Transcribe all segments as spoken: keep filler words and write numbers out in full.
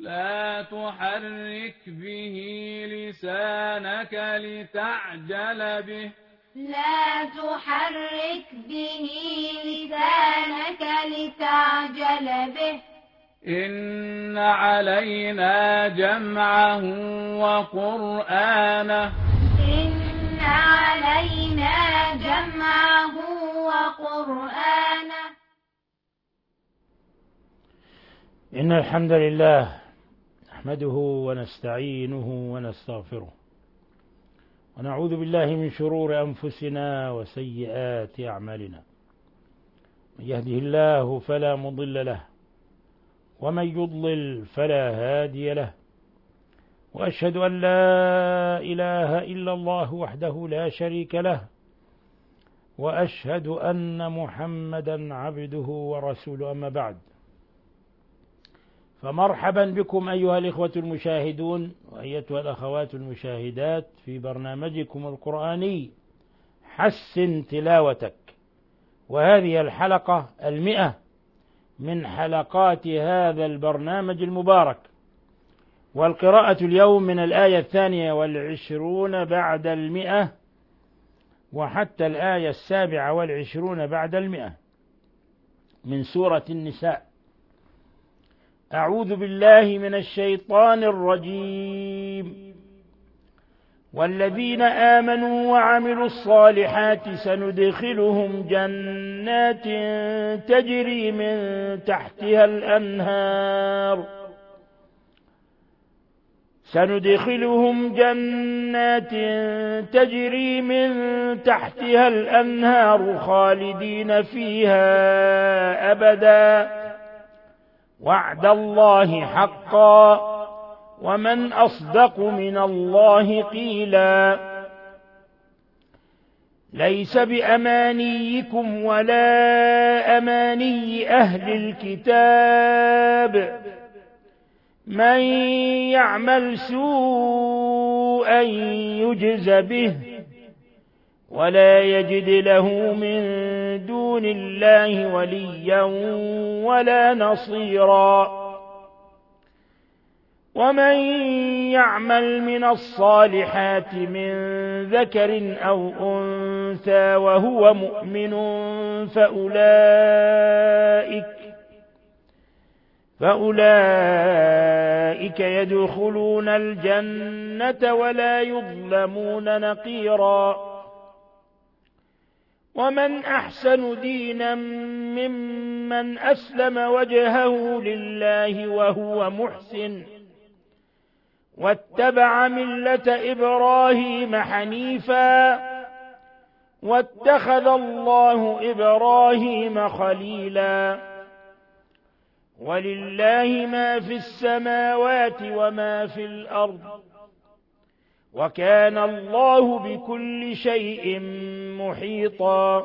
لا تحرك به لسانك لتعجل به لا تحرك به لسانك لتعجل به إن علينا جمعه وقرآنه إن علينا جمعه وقرآنه إن الحمد لله نحمده ونستعينه ونستغفره ونعوذ بالله من شرور أنفسنا وسيئات أعمالنا. من يهده الله فلا مضل له ومن يضلل فلا هادي له، وأشهد أن لا إله إلا الله وحده لا شريك له، وأشهد أن محمدا عبده ورسوله. أما بعد، فمرحبا بكم أيها الإخوة المشاهدون وأيتها الأخوات المشاهدات في برنامجكم القرآني حسن تلاوتك، وهذه الحلقة المئة من حلقات هذا البرنامج المبارك. والقراءة اليوم من الآية الثانية والعشرون بعد المئة وحتى الآية السابعة والعشرون بعد المئة من سورة النساء. أعوذ بالله من الشيطان الرجيم. والذين آمنوا وعملوا الصالحات سندخلهم جنات تجري من تحتها الأنهار سندخلهم جنات تجري من تحتها الأنهار خالدين فيها أبدا وعد الله حقا ومن أصدق من الله قيلا. ليس بأمانيكم ولا أماني أهل الكتاب، من يعمل سوءا يجز به ولا يجد له من دون الله وليا ولا نصيرا. ومن يعمل من الصالحات من ذكر أو أنثى وهو مؤمن فأولئك فأولئك يدخلون الجنة ولا يظلمون نقيرا. ومن أحسن دينا ممن أسلم وجهه لله وهو محسن واتبع ملة إبراهيم حنيفا واتخذ الله إبراهيم خليلا. ولله ما في السماوات وما في الأرض وكان الله بكل شيء محيطا.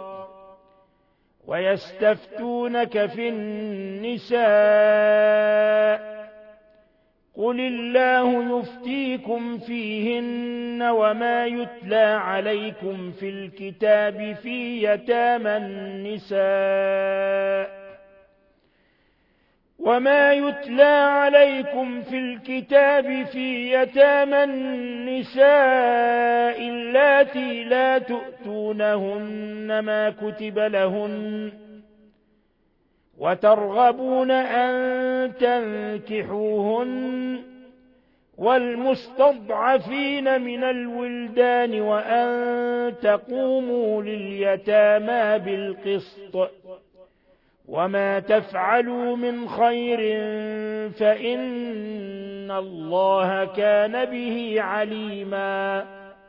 ويستفتونك في النساء قل الله يفتيكم فيهن وما يتلى عليكم في الكتاب في يتامى النساء وما يتلى عليكم في الكتاب في يتامى النساء اللاتي لا تؤتونهن ما كتب لهن وترغبون أن تنكحوهن والمستضعفين من الولدان وأن تقوموا لليتامى بالقسط وما تفعلوا من خير فإن الله كان به عليما.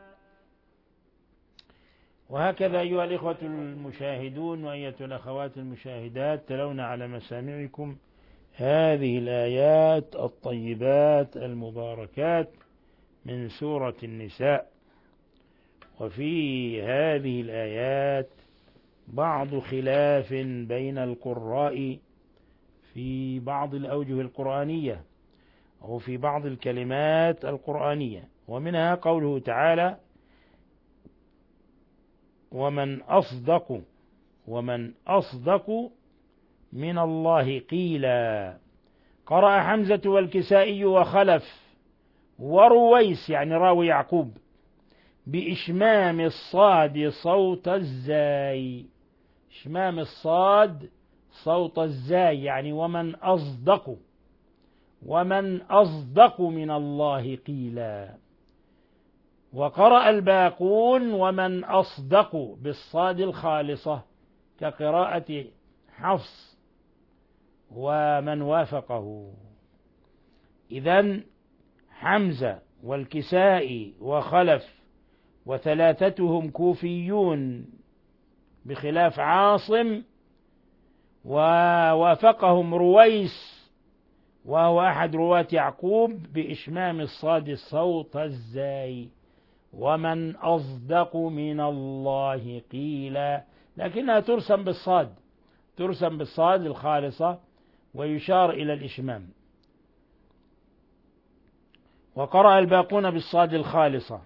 وهكذا أيها الإخوة المشاهدون وأيتها الأخوات المشاهدات تلون على مسامعكم هذه الآيات الطيبات المباركات من سورة النساء. وفي هذه الآيات بعض خلاف بين القراء في بعض الأوجه القرآنية أو في بعض الكلمات القرآنية، ومنها قوله تعالى: ومن أصدق ومن أصدق من الله قيلا. قرأ حمزة والكسائي وخلف ورويس يعني راوي يعقوب بإشمام الصاد صوت الزاي. إشمام الصاد صوت الزاي يعني ومن أصدق، ومن أصدق من الله قيلا. وقرأ الباقون ومن أصدق بالصاد الخالصة كقراءة حفص ومن وافقه. إذن حمزة والكسائي وخلف وثلاثتهم كوفيون بخلاف عاصم، ووافقهم رويس وهو أحد رواة يعقوب بإشمام الصاد صوت الزاي ومن أصدق من الله قيلا، لكنها ترسم بالصاد، ترسم بالصاد الخالصة ويشار إلى الإشمام. وقرأ الباقون بالصاد الخالصة.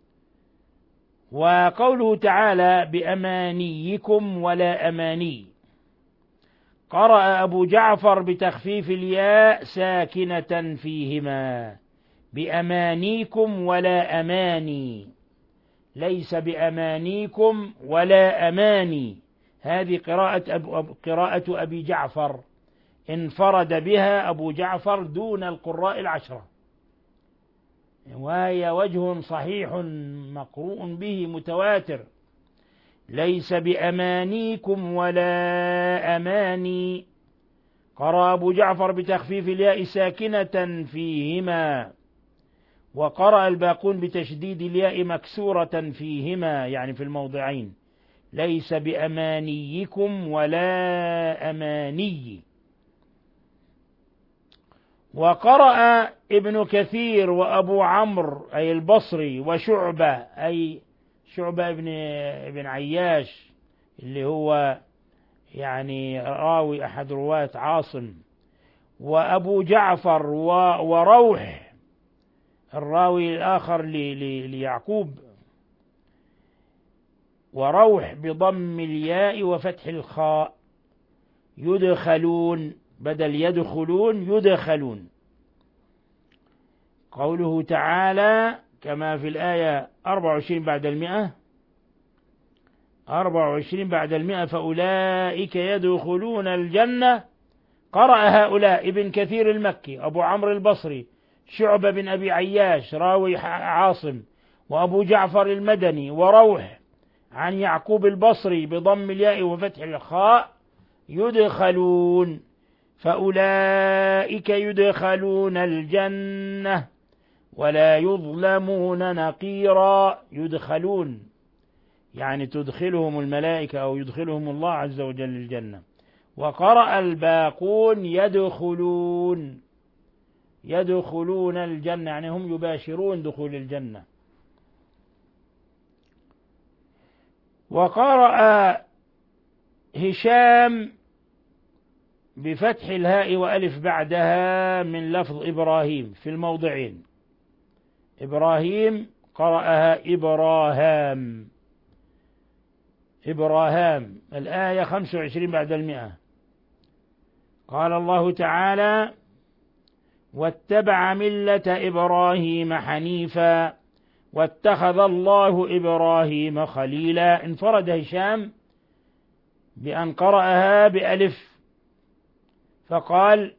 وقوله تعالى بأمانيكم ولا أماني، قرأ أبو جعفر بتخفيف الياء ساكنة فيهما بأمانيكم ولا أماني، ليس بأمانيكم ولا أماني. هذه قراءة, أبو قراءة أبي جعفر انفرد بها أبو جعفر دون القراء العشرة، وهي وجه صحيح مقروء به متواتر. ليس بأمانيكم ولا أماني. قرأ أبو جعفر بتخفيف الياء ساكنة فيهما، وقرأ الباقون بتشديد الياء مكسورة فيهما يعني في الموضعين. ليس بأمانيكم ولا أماني. وقرأ ابن كثير وأبو عمرو أي البصري وشعبة أي شعبة ابن ابن عياش اللي هو يعني راوي أحد رواة عاصم، وأبو جعفر وروح الراوي الآخر ليعقوب، وروح بضم الياء وفتح الخاء يدخلون بدل يدخلون يدخلون. قوله تعالى كما في الآية أربعة وعشرين بعد المئة أربعة وعشرين بعد المئة فأولئك يدخلون الجنة. قرأ هؤلاء ابن كثير المكي، أبو عمرو البصري، شعبة بن أبي عياش راوي عاصم، وأبو جعفر المدني، وروح عن يعقوب البصري بضم الياء وفتح الخاء يدخلون. فأولئك يدخلون الجنة ولا يظلمون نقيرا. يدخلون يعني تدخلهم الملائكة أو يدخلهم الله عز وجل الجنة. وقرأ الباقون يدخلون يدخلون الجنة يعني هم يباشرون دخول الجنة. وقرأ هشام بفتح الهاء وألف بعدها من لفظ إبراهيم في الموضعين. إبراهيم قرأها إبراهام إبراهام. الآية خمسة وعشرين بعد المئة. قال الله تعالى واتبع ملة إبراهيم حنيفا واتخذ الله إبراهيم خليلا. انفرد هشام بأن قرأها بألف فقال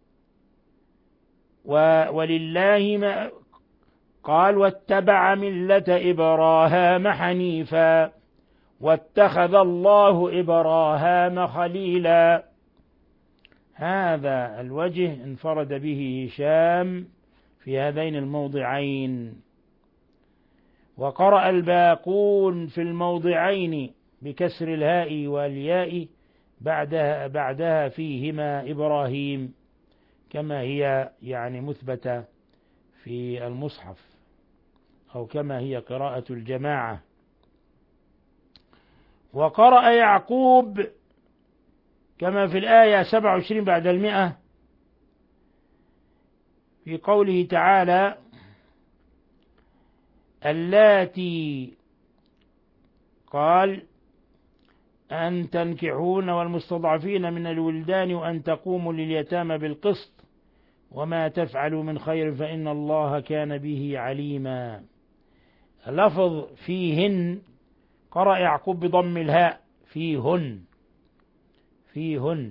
ولله ما قال واتبع ملة إبراهيم حنيفا واتخذ الله إبراهيم خليلا. هذا الوجه انفرد به هشام في هذين الموضعين. وقرأ الباقون في الموضعين بكسر الهاء والياء بعدها, بعدها فيهما إبراهيم كما هي يعني مثبتة في المصحف أو كما هي قراءة الجماعة. وقرأ يعقوب كما في الآية سبعة وعشرين بعد المئة في قوله تعالى اللاتي قال أن تنكحون والمستضعفين من الولدان وأن تقوموا لليتامى بالقسط وما تفعلوا من خير فإن الله كان به عليما. لفظ فيهن قرأ يعقوب بضم الهاء فيهن فيهن.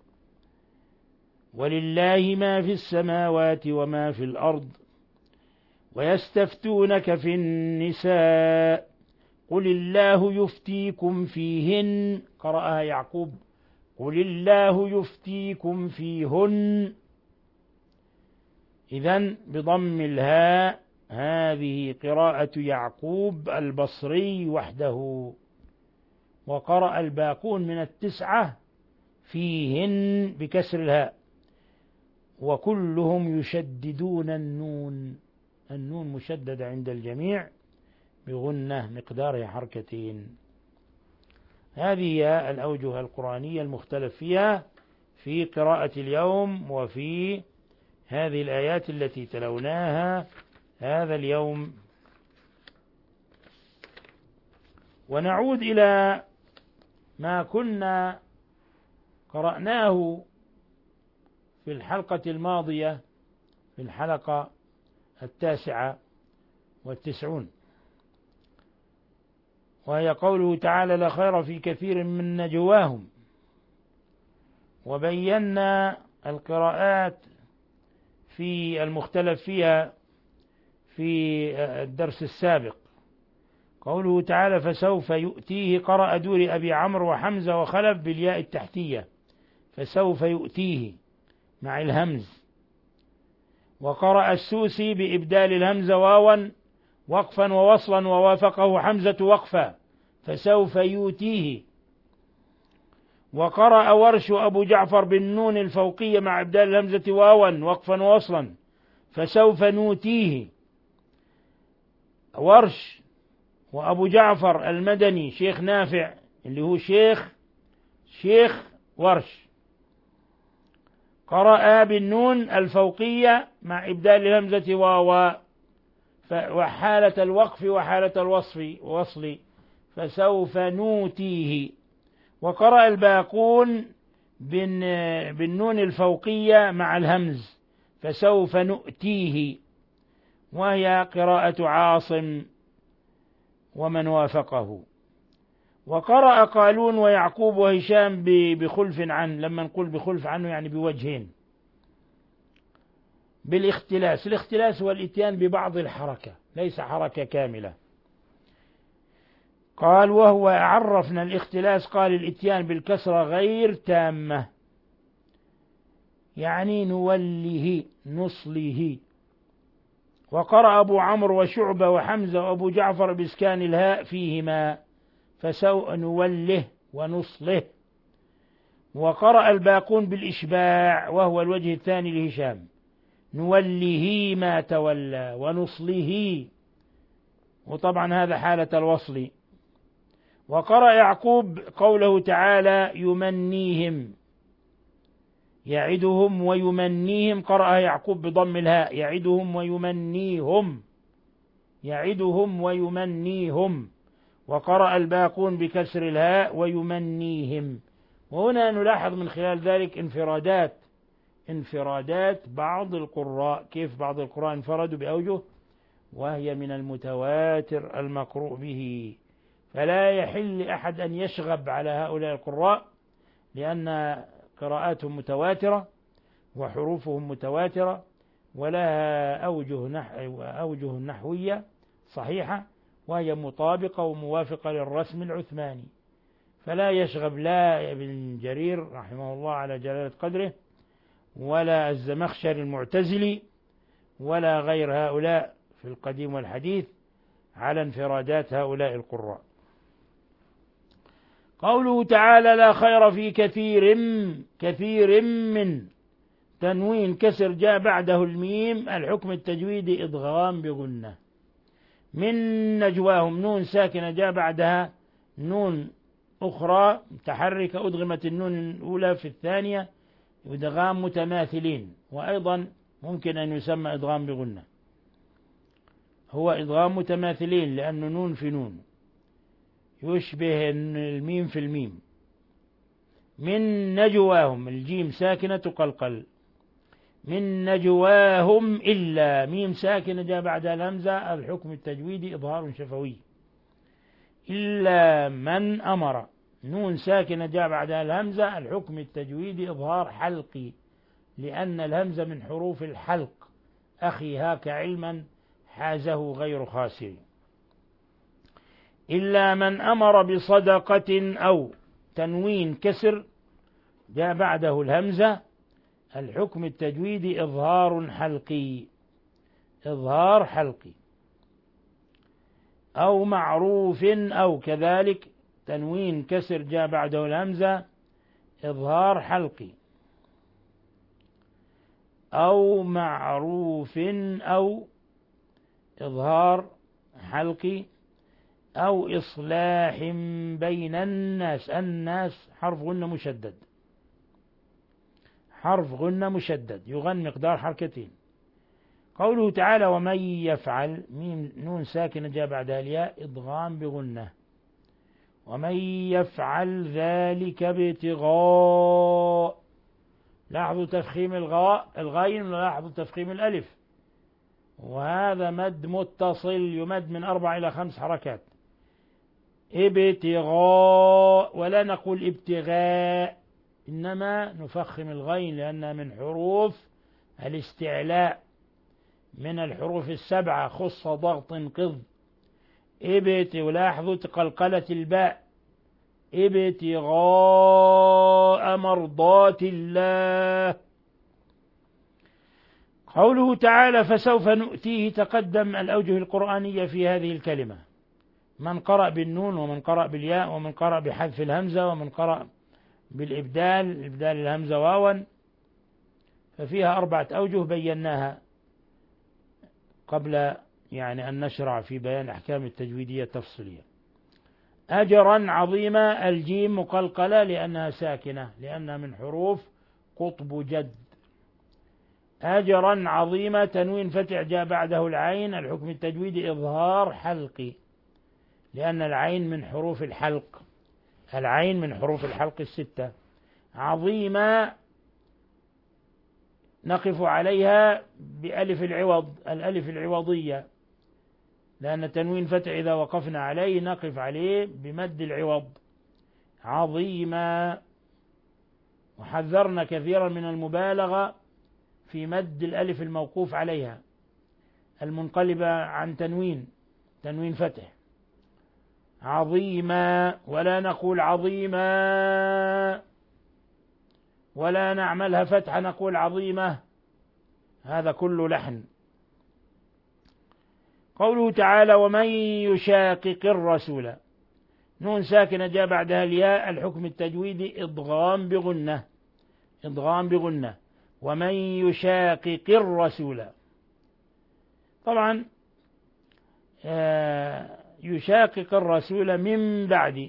ولله ما في السماوات وما في الأرض ويستفتونك في النساء قل الله يفتيكم فيهن، قرأها يعقوب قل الله يفتيكم فيهن. إذن بضم الهاء، هذه قراءة يعقوب البصري وحده. وقرأ الباقون من التسعة فيهن بكسر الهاء، وكلهم يشددون النون، النون مشددة عند الجميع بغنة مقدارها حركتين. هذه هي الأوجه القرآنية المختلف فيها في قراءة اليوم وفي هذه الآيات التي تلوناها هذا اليوم. ونعود إلى ما كنا قرأناه في الحلقة الماضية، في الحلقة التاسعة والتسعون، وهي قوله تعالى لا خير في كثير من نجواهم. وبينا القراءات في المختلف فيها في الدرس السابق. قوله تعالى فسوف يؤتيه، قرأ دور أبي عمرو وحمزة وخلف بالياء التحتية فسوف يؤتيه مع الهمز. وقرأ السوسي بإبدال الهمزة واوا وقفا ووصلا ووافقه حمزة وقفا فسوف يؤتيه. وقرأ ورش أبو جعفر بالنون الفوقية مع إبدال الهمزة واوا وقفا ووصلا فسوف نوتيه. ورش وأبو جعفر المدني شيخ نافع اللي هو شيخ شيخ ورش قرأ بالنون الفوقية مع إبدال الهمزة واوا وحالة الوقف وحالة الوصف وصل فسوف نوتيه. وقرأ الباقون بالنون الفوقية مع الهمز فسوف نؤتيه، وهي قراءة عاصم ومن وافقه. وقرأ قالون ويعقوب وهشام بخلف عنه، لما نقول بخلف عنه يعني بوجهين، بالاختلاس. الاختلاس هو الاتيان ببعض الحركة ليس حركة كاملة. قال وهو عرفنا الاختلاس، قال الاتيان بالكسرة غير تامة، يعني نوله نصله. وقرأ أبو عمرو وشعبة وحمزة وأبو جعفر بإسكان الهاء فيهما فسوء نوله ونصله. وقرأ الباقون بالإشباع وهو الوجه الثاني لهشام نوله ما تولى ونصله، وطبعا هذا حالة الوصل. وقرأ يعقوب قوله تعالى يمنيهم يعدهم ويمنيهم، قرأ يعقوب بضم الهاء يعدهم ويمنيهم يعدهم ويمنيهم. وقرأ الباقون بكسر الهاء ويمنيهم. وهنا نلاحظ من خلال ذلك انفرادات انفرادات بعض القراء، كيف بعض القراء انفردوا بأوجه وهي من المتواتر المقروء به. فلا يحل أحد أن يشغب على هؤلاء القراء، لأن قراءاتهم متواترة وحروفهم متواترة ولها أوجه نحو أوجه نحوية صحيحة، وهي مطابقة وموافقة للرسم العثماني. فلا يشغب لا ابن جرير رحمه الله على جلالة قدره ولا الزمخشري المعتزلي ولا غير هؤلاء في القديم والحديث على انفرادات هؤلاء القراء. قوله تعالى لا خير في كثير كثير من تنوين كسر جاء بعده الميم، الحكم التجويدي إدغام بغنة. من نجواهم نون ساكنة جاء بعدها نون أخرى متحركة أدغمت النون الأولى في الثانية، إدغام متماثلين. وأيضا ممكن أن يسمى إدغام بغنة، هو إدغام متماثلين لأنه نون في نون يشبه الميم في الميم. من نجواهم الجيم ساكنة تقلقل. من نجواهم إلا، ميم ساكنة جاء بعدها الهمزة، الحكم التجويدي إظهار شفوي. إلا من أمر، نون ساكنة جاء بعدها الهمزة، الحكم التجويدي إظهار حلقي، لأن الهمزة من حروف الحلق. أخي هاك علما حازه غير خاسر. إلا من أمر بصدقة أو، تنوين كسر جاء بعده الهمزة، الحكم التجويدي إظهار حلقي، إظهار حلقي. أو معروف، أو كذلك تنوين كسر جاء بعده الهمزة، إظهار حلقي. أو معروف، أو إظهار حلقي. أو إصلاح بين الناس، الناس حرف غنة مشدد، حرف غنة مشدد يغن مقدار حركتين. قوله تعالى ومن يفعل، ميم نون ساكنة جاء بعدها الياء، إضغام بغنة. ومن يفعل ذلك ابتغاء، لاحظوا تفخيم الغاء الغين، لاحظوا تفخيم الألف، وهذا مد متصل يمد من أربع إلى خمس حركات. ابتغاء، ولا نقول ابتغاء، إنما نفخم الغين لأنها من حروف الاستعلاء، من الحروف السبعة، خص ضغط قض. ابت، ولاحظوا تقلقلة الباء، ابتغاء مرضات الله. قوله تعالى فسوف نؤتيه، تقدم الأوجه القرآنية في هذه الكلمة، من قرأ بالنون، ومن قرأ بالياء، ومن قرأ بحذف الهمزة، ومن قرأ بالإبدال، إبدال الهمزة واوا، ففيها أربعة أوجه بيناها قبل يعني أن نشرع في بيان أحكام التجويدية التفصيلية. أجرا عظيما، الجيم مقلقلة لأنها ساكنة، لأنها من حروف قطب جد. أجرا عظيما، تنوين فتح جاء بعده العين، الحكم التجويدي إظهار حلقي، لأن العين من حروف الحلق، العين من حروف الحلق الستة. عظيما نقف عليها بألف العوض، الألف العوضية، لأن تنوين فتح إذا وقفنا عليه نقف عليه بمد العوض. عظيما، وحذرنا كثيرا من المبالغة في مد الألف الموقوف عليها المنقلبة عن تنوين، تنوين فتح. عظيما، ولا نقول عظيما، ولا نعملها فتحة نقول عظيمة، هذا كله لحن. قوله تعالى ومن يشاقق الرسول، نون ساكنة جاء بعدها الياء، الحكم التجويدي إضغام بغنة، إضغام بغنة. ومن يشاقق الرسول، طبعا يشاقق الرسول من بعد،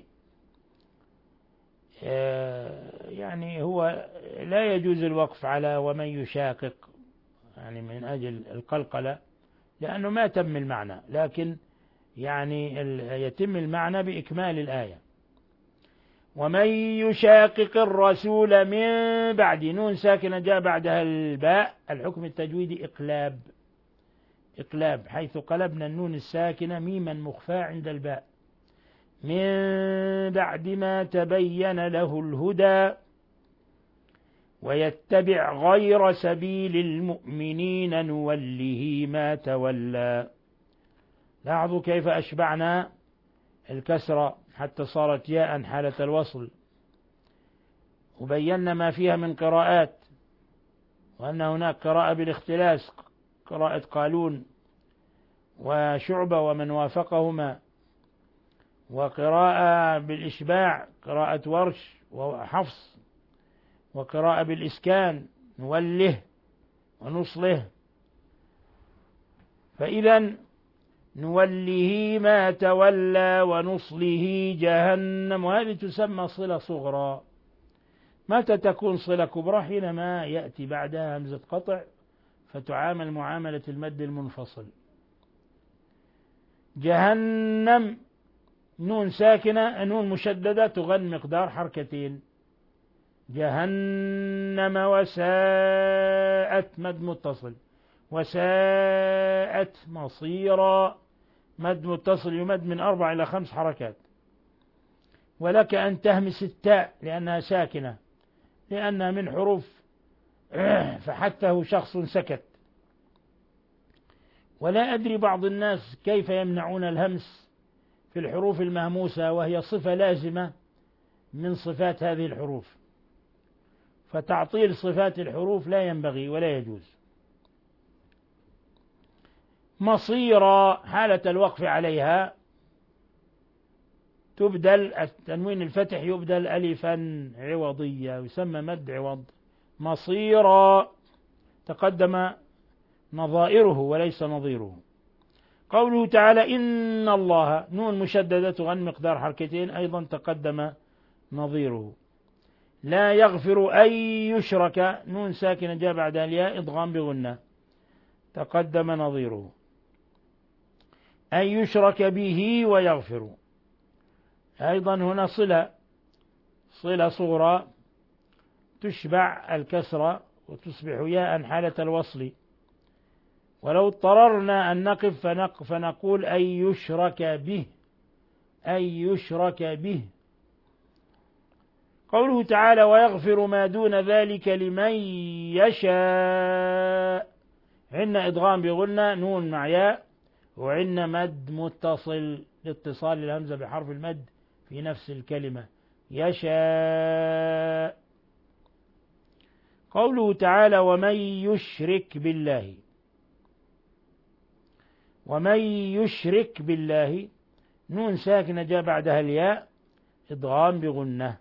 يعني هو لا يجوز الوقف على ومن يشاقق يعني من أجل القلقلة، لأنه ما تم المعنى، لكن يعني يتم المعنى بإكمال الآية. ومن يشاقق الرسول من بعد، نون ساكنة جاء بعدها الباء، الحكم التجويدي إقلاب، إقلاب، حيث قلبنا النون الساكنة ميما مخفاة عند الباء. من بعد ما تبين له الهدى ويتبع غير سبيل المؤمنين نوله ما تولى. لاحظوا كيف أشبعنا الكسرة حتى صارت ياء حالة الوصل، وبينا ما فيها من قراءات، وأن هناك قراءة بالاختلاس، قراءة قالون وشعبة ومن وافقهما، وقراءة بالإشباع قراءة ورش وحفص، وقراءة بالإسكان نوله ونصله. فإذا نوله ما تولى ونصله جهنم، وهذه تسمى صلة صغرى. متى تكون صلة كبرى؟ حينما يأتي بعدها همزة قطع فتعامل معاملة المد المنفصل. جهنم نون ساكنة، نون مشددة تغن مقدار حركتين، جهنم وساءت مد متصل، وساءت مصيرا مد متصل يمد من أربع إلى خمس حركات. ولك أن تهمس التاء لأنها ساكنة، لأنها من حروف فحته شخص سكت. ولا أدري بعض الناس كيف يمنعون الهمس في الحروف المهموسة، وهي صفة لازمة من صفات هذه الحروف، فتعطيل صفات الحروف لا ينبغي ولا يجوز. مصيرا حالة الوقف عليها تبدل التنوين الفتح يبدل ألفا عوضية، يسمى مد عوض. مصيرا تقدم نظائره وليس نظيره. قوله تعالى إن الله نون مشددة غن مقدار حركتين أيضا تقدم نظيره. لا يغفر أن يشرك نون ساكنة جاء بعد الياء إضغام بغنة تقدم نظيره. أن يشرك به ويغفر أيضا هنا صلة صلة صغرى تشبع الكسرة وتصبح ياء حالة الوصل. ولو اضطررنا أن نقف فنق فنقول أن يشرك به أن يشرك به. قوله تعالى ويغفر ما دون ذلك لمن يشاء عندنا إضغام بغنة نون مع ياء، وعندنا مد متصل لاتصال الهمزة بحرف المد في نفس الكلمة يشاء. قوله تعالى ومن يشرك بالله ومن يشرك بالله نون ساكنة جاء بعدها الياء إضغام بغنة.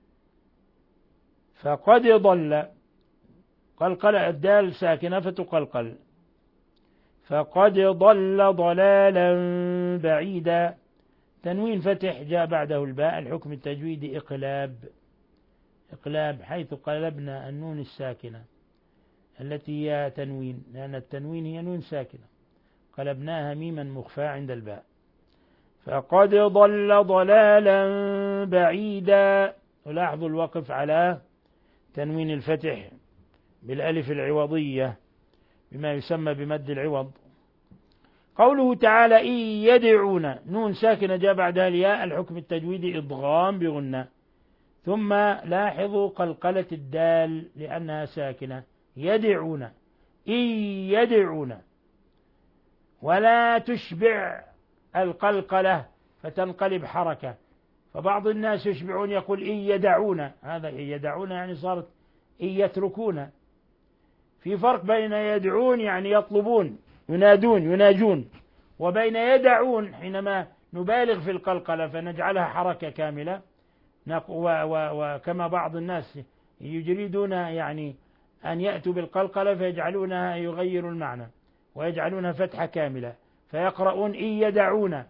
فقد ضل قلقل الدال ساكنة فتقلقل. فقد ضل ضلالا بعيدا تنوين فتح جاء بعده الباء الحكم التجويدي إقلاب إقلاب حيث قلبنا النون الساكنة التي هي تنوين، لأن التنوين هي نون ساكنة قلبناها ميما مخفى عند الباء. فقد ضل ضلالا بعيدا. ولاحظوا الوقف على تنوين الفتح بالألف العوضية بما يسمى بمد العوض. قوله تعالى إن يدعون نون ساكنة جاء بعدها الياء الحكم التجويدي إضغام بغنة. ثم لاحظوا قلقلة الدال لأنها ساكنة يدعون إن يدعون، ولا تشبع القلقلة فتنقلب حركة. فبعض الناس يشبعون يقول إن يدعون، هذا إن يدعون يعني صارت إن يتركون. في فرق بين يدعون يعني يطلبون ينادون يناجون، وبين يدعون حينما نبالغ في القلقلة فنجعلها حركة كاملة. وكما بعض الناس يريدون يعني أن يأتوا بالقلقلة فيجعلونها يغير المعنى ويجعلونها فتحة كاملة فيقرؤون إن يدعون.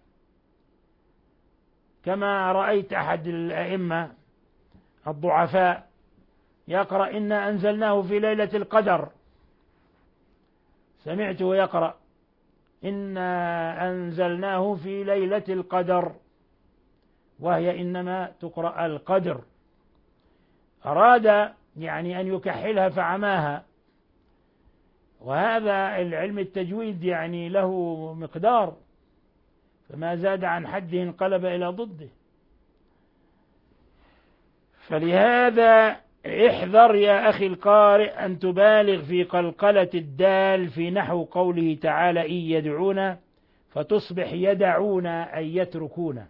كما رأيت أحد الأئمة الضعفاء يقرأ إنا أنزلناه في ليلة القدر، سمعته يقرأ إنا أنزلناه في ليلة القدر وهي إنما تقرأ القدر. أراد يعني أن يكحلها فعماها. وهذا العلم التجويد يعني له مقدار، فما زاد عن حده انقلب إلى ضده. فلهذا احذر يا أخي القارئ أن تبالغ في قلقلة الدال في نحو قوله تعالى إن يدعون فتصبح يدعون أي يتركون،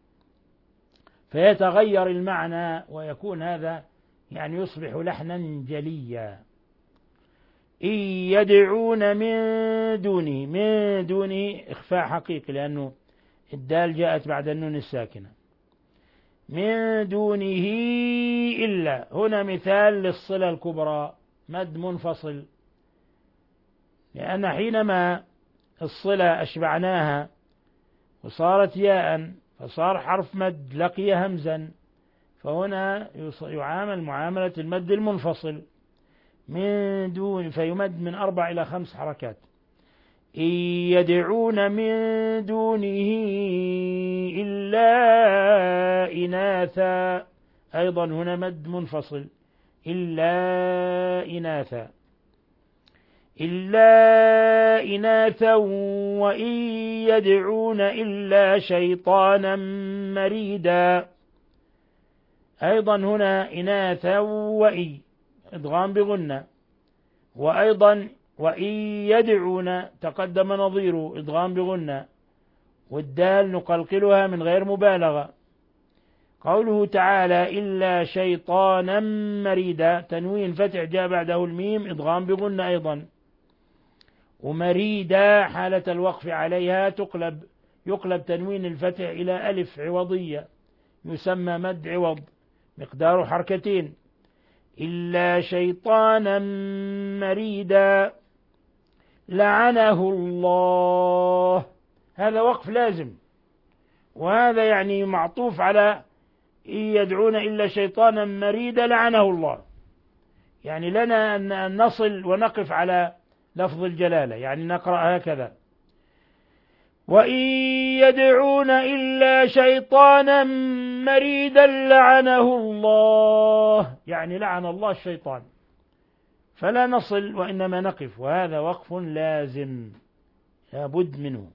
فيتغير المعنى ويكون هذا يعني يصبح لحنا جليا. إن يدعون من دونه من دونه إخفاء حقيقي لأنه الدال جاءت بعد النون الساكنة. من دونه إلا هنا مثال للصلة الكبرى مد منفصل، لأن حينما الصلة أشبعناها وصارت ياء فصار حرف مد لقي همزا، فهنا يعامل معاملة المد المنفصل من دون فيمد من أربع إلى خمس حركات. إن يدعون من دونه إلا إناثا أيضا هنا مد منفصل إلا إناثا إلا إناثا وإن يدعون إلا شيطانا مريدا. أيضا هنا إناثا وإي إدغام بغنة، وأيضا وإن يدعون تقدم نظيره إدغام بغنة، والدال نقلقلها من غير مبالغة. قوله تعالى إلا شيطانا مريدا تنوين فتح جاء بعده الميم إدغام بغنة أيضا، ومريدا حالة الوقف عليها تقلب يقلب تنوين الفتح إلى ألف عوضية يسمى مد عوض مقدار حركتين. إلا شيطانا مريدا لعنه الله، هذا وقف لازم، وهذا يعني معطوف على إن يدعون إلا شيطانا مريدا لعنه الله، يعني لنا أن نصل ونقف على لفظ الجلالة، يعني نقرأ هكذا وإن يدعون إلا شيطانا مريدا لعنه الله، يعني لعن الله الشيطان، فلا نصل وإنما نقف، وهذا وقف لازم لابد منه.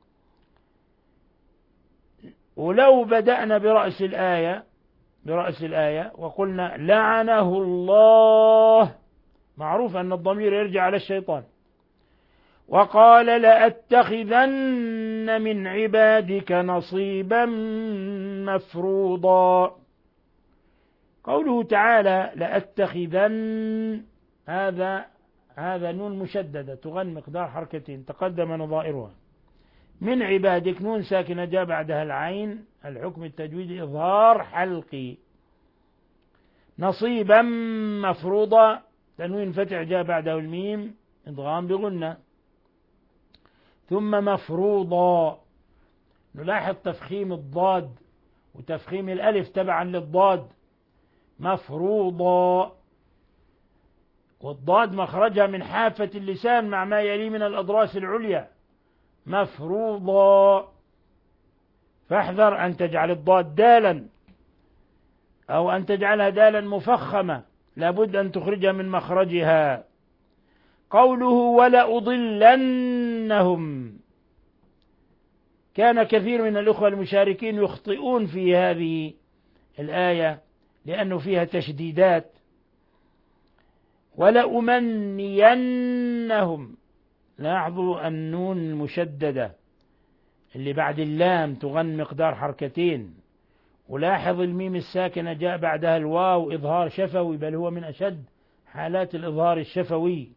ولو بدأنا برأس الآية برأس الآية وقلنا لعنه الله، معروف أن الضمير يرجع على الشيطان. وقال لأتخذن من عبادك نصيبا مفروضا. قوله تعالى لأتخذن، هذا هذا نون مشددة تغن مقدار حركتين تقدم نظائرها. من عبادك نون ساكنة جاء بعدها العين، الحكم التجويدي إظهار حلقي. نصيبا مفروضا تنوين فتح جاء بعده الميم إدغام بغنة. ثم مفروضا نلاحظ تفخيم الضاد وتفخيم الألف تبعا للضاد، مفروضا، والضاد مخرجها من حافة اللسان مع ما يلي من الأضراس العليا، مفروضا، فاحذر أن تجعل الضاد دالا أو أن تجعلها دالا مفخمة، لابد أن تخرجها من مخرجها. قوله ولأضلنهم، كان كثير من الأخوة المشاركين يخطئون في هذه الآية لأنه فيها تشديدات. ولأمنينهم، لاحظوا النون المشددة اللي بعد اللام تغن مقدار حركتين، ولاحظ الميم الساكنة جاء بعدها الواو إظهار شفوي، بل هو من أشد حالات الإظهار الشفوي.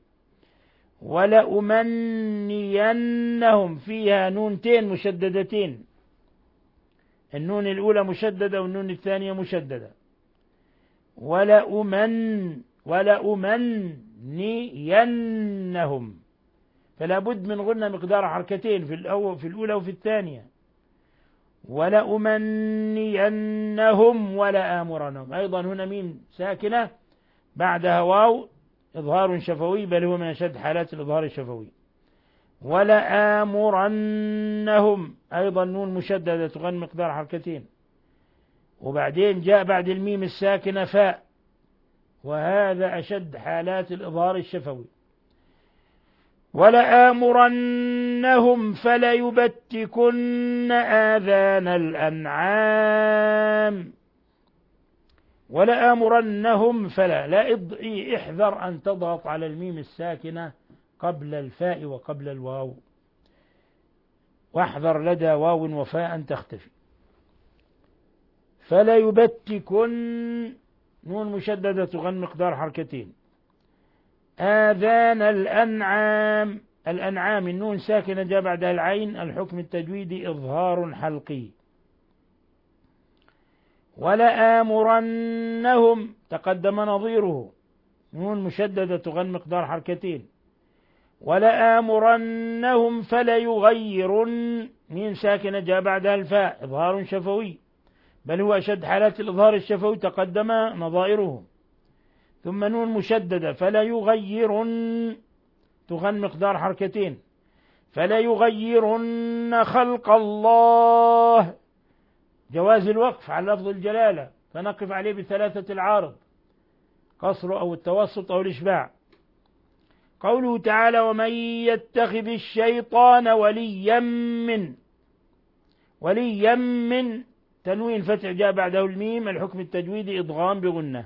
ولأمنينهم فيها نونتين مشددتين، النون الأولى مشددة والنون الثانية مشددة. ولأمن ولأمنينهم، فلا بد من غنى مقدار حركتين في الأول في الأولى وفي الثانية. ولأمنينهم ولآمرنهم، أيضا هنا ميم ساكنة بعدها واو إظهار شفوي، بل هو من أشد حالات الإظهار الشفوي. ولآمرنهم أيضا نون مشددة تغن مقدار حركتين، وبعدين جاء بعد الميم الساكنة فاء، وهذا أشد حالات الإظهار الشفوي. ولآمرنهم فليبتكن آذان الأنعام. ولآمرنهم فلا لا احذر أن تضغط على الميم الساكنة قبل الفاء وقبل الواو، واحذر لدى واو وفاء أن تختفي. فليبتكن نون مشددة تغن مقدار حركتين. آذان الأنعام، الأنعام النون ساكنة جاء بعدها العين، الحكم التجويدي إظهار حلقي. ولآمرنهم تقدم نظيره نون مشددة تغن مقدار حركتين. ولآمرنهم فليغيرن ميم ساكنة جاء بعدها الفاء إظهار شفوي، بل هو أشد حالات الإظهار الشفوي تقدم نظائره. ثم نون مشددة فليغيرن تغن مقدار حركتين. فليغيرن خلق الله، جواز الوقف على لفظ الجلالة فنقف عليه بثلاثة العارض. قصر أو التوسط أو الإشباع. قوله تعالى ومن يتخذ الشيطان وليا من، وليا من تنوين فتح جاء بعده الميم، الحكم التجويدي إضغام بغنة.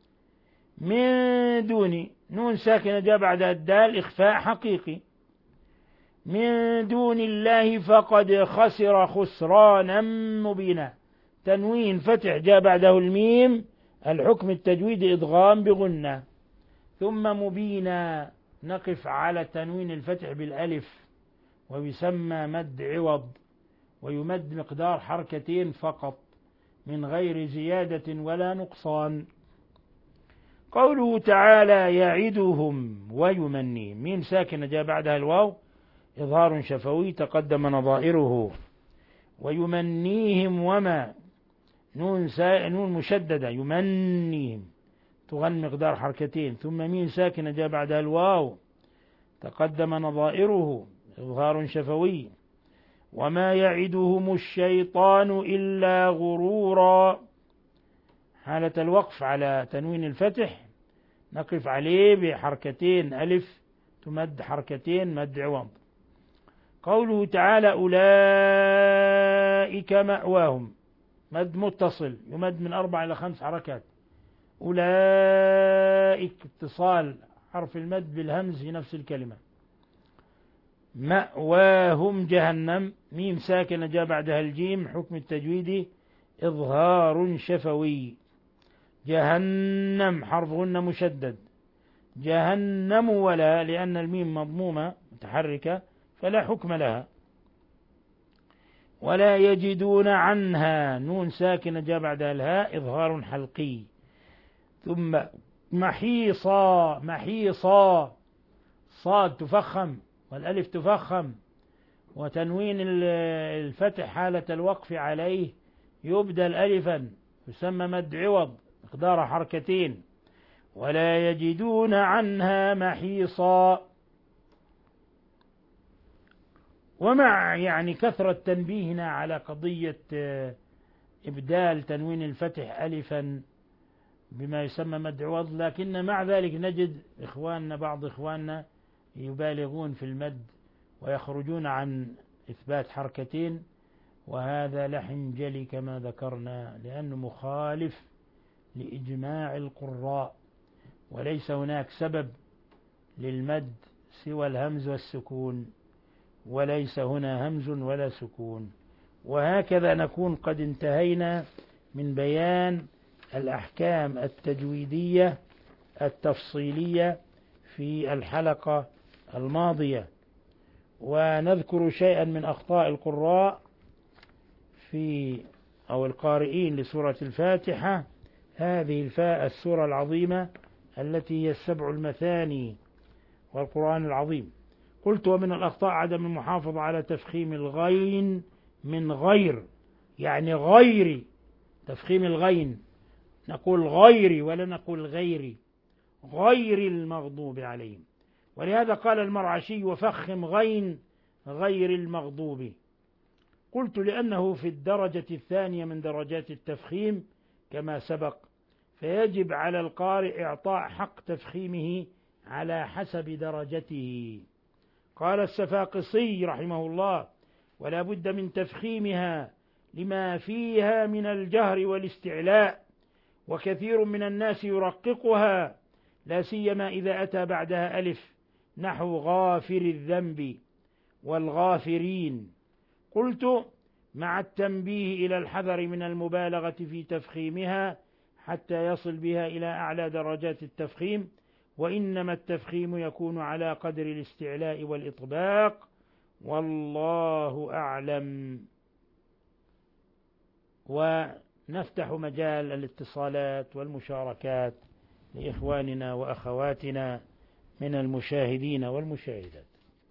من دون نون ساكنة جاء بعدها الدال إخفاء حقيقي. من دون الله فقد خسر خسرانا مبينا، تنوين فتح جاء بعده الميم، الحكم التجويدي إضغام بغنة. ثم مبينا نقف على تنوين الفتح بالألف، ويسمى مد عوض، ويمد مقدار حركتين فقط من غير زيادة ولا نقصان. قوله تعالى يعدهم ويمنيهم، ميم ساكنة جاء بعدها الواو إظهار شفوي تقدم نظائره. ويمنيهم وما نون, سا... نون مشددة يمنيهم تغن مقدار حركتين، ثم ميم ساكنة جاء بعدها الواو تقدم نظائره إظهار شفوي. وما يعدهم الشيطان إلا غرورا، حالة الوقف على تنوين الفتح نقف عليه بحركتين ألف تمد حركتين مد عوض. قوله تعالى أولئك مأواهم، مد متصل يمد من أربع إلى خمس حركات. أولئك اتصال حرف المد بالهمز في نفس الكلمة. مأواهم جهنم، ميم ساكنة جاء بعدها الجيم، حكم التجويدي إظهار شفوي. جهنم حرف غنة مشدد. جهنم ولا لأن الميم مضمومة متحركة فلا حكم لها. ولا يجدون عنها، نون ساكنة جاء بعدها الهاء إظهار حلقي. ثم محيصا، محيصا صاد تفخم والألف تفخم، وتنوين الفتح حالة الوقف عليه يبدل ألفا يسمى مد عوض مقدار حركتين. ولا يجدون عنها محيصا. ومع يعني كثرة تنبيهنا على قضية إبدال تنوين الفتح ألفا بما يسمى مد عوض، لكن مع ذلك نجد إخواننا بعض إخواننا يبالغون في المد ويخرجون عن إثبات حركتين، وهذا لحن جلي كما ذكرنا لأنه مخالف لإجماع القراء، وليس هناك سبب للمد سوى الهمز والسكون، وليس هنا همز ولا سكون. وهكذا نكون قد انتهينا من بيان الأحكام التجويدية التفصيلية في الحلقة الماضية، ونذكر شيئا من أخطاء القراء في أو القارئين لسورة الفاتحة، هذه الفاء السورة العظيمة التي هي السبع المثاني والقرآن العظيم. قلت ومن الأخطاء عدم المحافظة على تفخيم الغين من غير، يعني غير تفخيم الغين، نقول غيري ولا نقول غيري، غير المغضوب عليهم. ولهذا قال المرعشي وفخم غين غير المغضوب. قلت لأنه في الدرجة الثانية من درجات التفخيم كما سبق، فيجب على القارئ إعطاء حق تفخيمه على حسب درجته. قال السفاقسي رحمه الله ولا بد من تفخيمها لما فيها من الجهر والاستعلاء، وكثير من الناس يرققها لا سيما إذا أتى بعدها ألف نحو غافر الذنب والغافرين. قلت مع التنبيه إلى الحذر من المبالغة في تفخيمها حتى يصل بها إلى أعلى درجات التفخيم، وإنما التفخيم يكون على قدر الاستعلاء والإطباق، والله أعلم. ونفتح مجال الاتصالات والمشاركات لإخواننا وأخواتنا من المشاهدين والمشاهدات.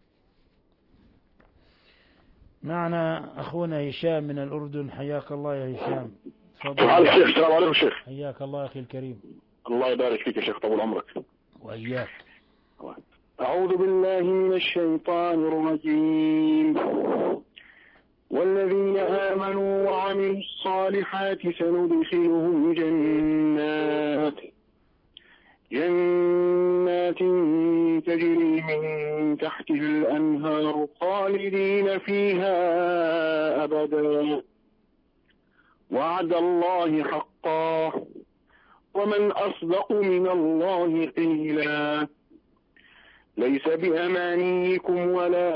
معنا أخونا هشام من الأردن، حياك الله يا هشام. تفضل الشيخ. السلام عليكم شيخ. حياك الله أخي الكريم. الله يبارك فيك يا شيخ، طول عمرك. وإياك. أعوذ بالله من الشيطان الرجيم. والذين آمنوا وعملوا الصالحات سندخلهم جنات جنات تجري من تحتها الأنهار خالدين فيها أبدا وعد الله حقا ومن أصدق من الله قيلا ليس بأمانيكم ولا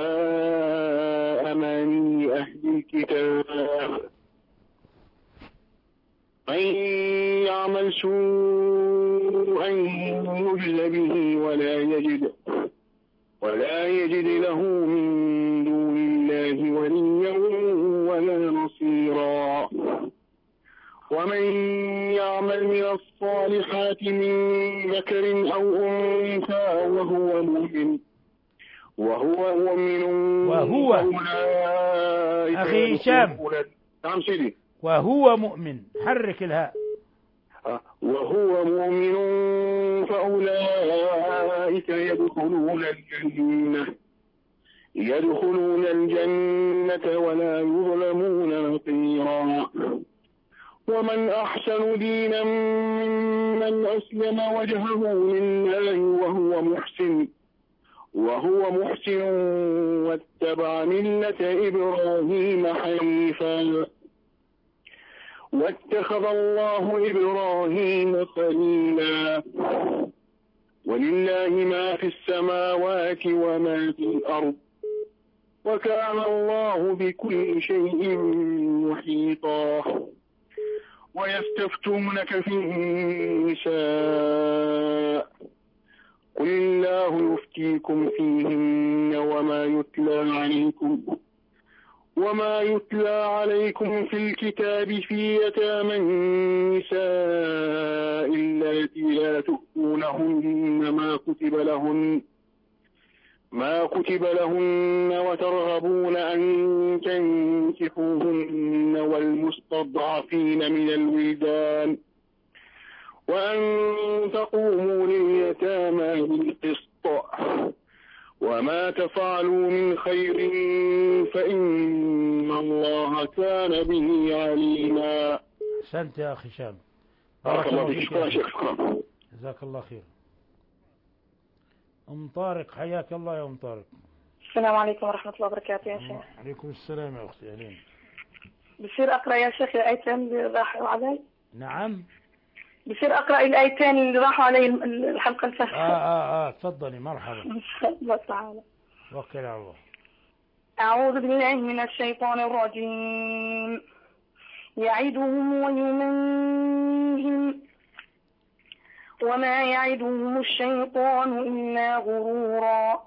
أماني أهل الكتاب من يعمل سوءا يجز به ولا يجد ولا يجد له من دون الله وليا ولا نصيرا ومن يعمل من الصالحات من ذكر أو أنثى وهو مؤمن وهو مؤمن وهو أخي هشام نعم سيدي وهو مؤمن حرك الهاء وهو مؤمن فأولئك يدخلون الجنة يدخلون الجنة ولا يظلمون نقيرا ومن أحسن دينا ممن أسلم وجهه لله وهو محسن وهو محسن واتبع ملة إبراهيم حنيفا واتخذ الله إبراهيم خليلا ولله ما في السماوات وما في الأرض وكان الله بكل شيء محيطا ويستفتونك في النساء قل الله يفتيكم فيهن وما يتلى عليكم وما يتلى عليكم في الكتاب في يتامى النساء اللاتي لا تؤتونهن ما كتب لهن ما كتب لهن وترغبون أن تنكحوهن والمستضعفين من الولدان وأن تقوموا لليتامى بالقسط وما تفعلوا من خير فإن الله كان به عليما. أحسنت يا أخي هشام. بارك الله فيك. شكرا شيخ. شكرا. جزاك الله خير. أم طارق حياك الله يا أم طارق. السلام عليكم ورحمة الله وبركاته يا شيخ. وعليكم السلام يا أختي أهلين. بصير أقرأ يا شيخ الآيتين اللي راحوا علي؟ نعم. بصير أقرأ الآيتين اللي راحوا علي الحلقة الفاتحة. آه آه آه تفضلي مرحبا. إن شاء الله تعالى. وكل على الله. أعوذ بالله من الشيطان الرجيم. يعدهم ويمنيهم وما يعدهم الشيطان إلا غرورا